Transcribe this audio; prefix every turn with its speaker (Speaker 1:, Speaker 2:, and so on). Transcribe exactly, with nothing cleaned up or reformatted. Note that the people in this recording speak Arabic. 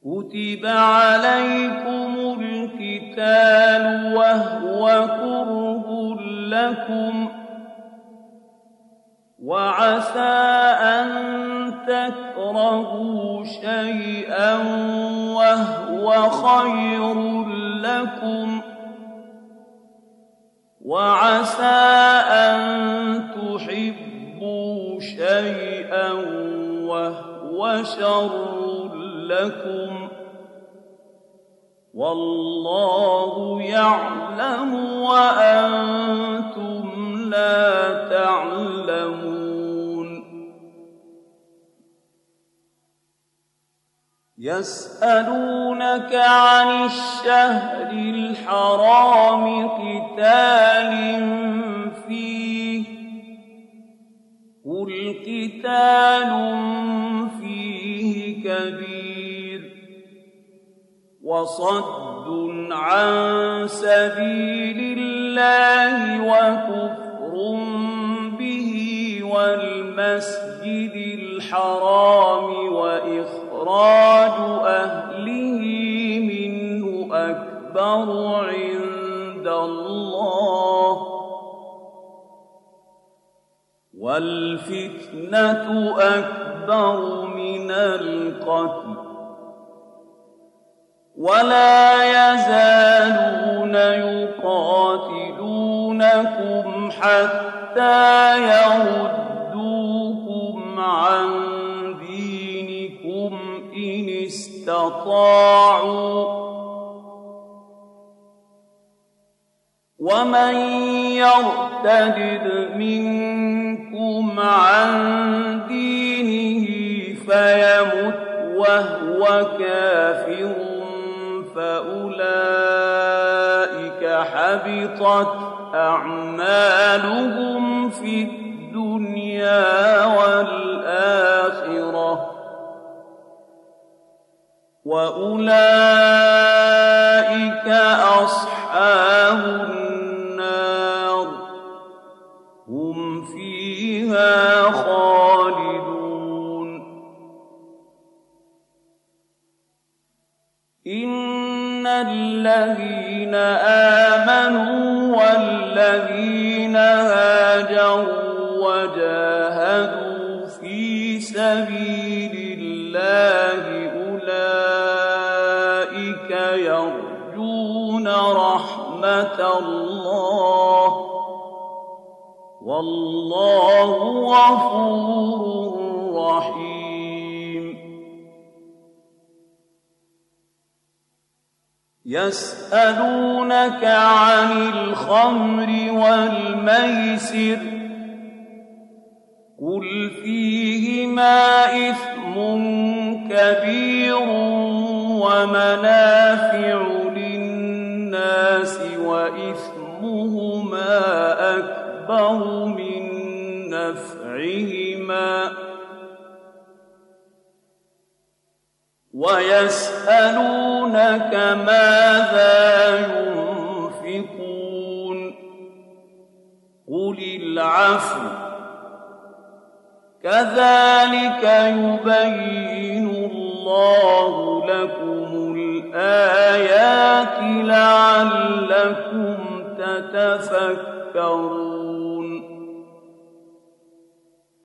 Speaker 1: كتب عليكم القتال وهو كره لكم وعسى أن تكرهوا شيئا وهو خير لكم وعسى أن تحبوا شيئا وهو شر لكم والله يعلم وأنتم لا تعلمون يسألونك عن الشهر الحرام قتال فيه قل قتال فيه كبير وصد عن سبيل الله وكفر به والمسجد الحرام وإخراج أهله منه أكبر عند الله والفتنة أكبر من القتل ولا يزالون يقاتلونكم حتى يردوكم عن دينكم إن استطاعوا ومن يرتد منكم عن دينه فيمت وهو كافر فأولئك حبطت أعمالهم في الدنيا والآخرة وأولئك أصحاب النار هم فيها خالدون إن الذين آمنوا والذين هاجروا وجاهدوا في سبيل الله أولئك يرجون رحمة الله والله غفور رحيم يسألونك عن الخمر والميسر قل فيهما إثم كبير ومنافع للناس وإثمهما أكبر من نفعهما ويسألونك ماذا ينفقون قل العفو كذلك يبين الله لكم الآيات لعلكم تتفكرون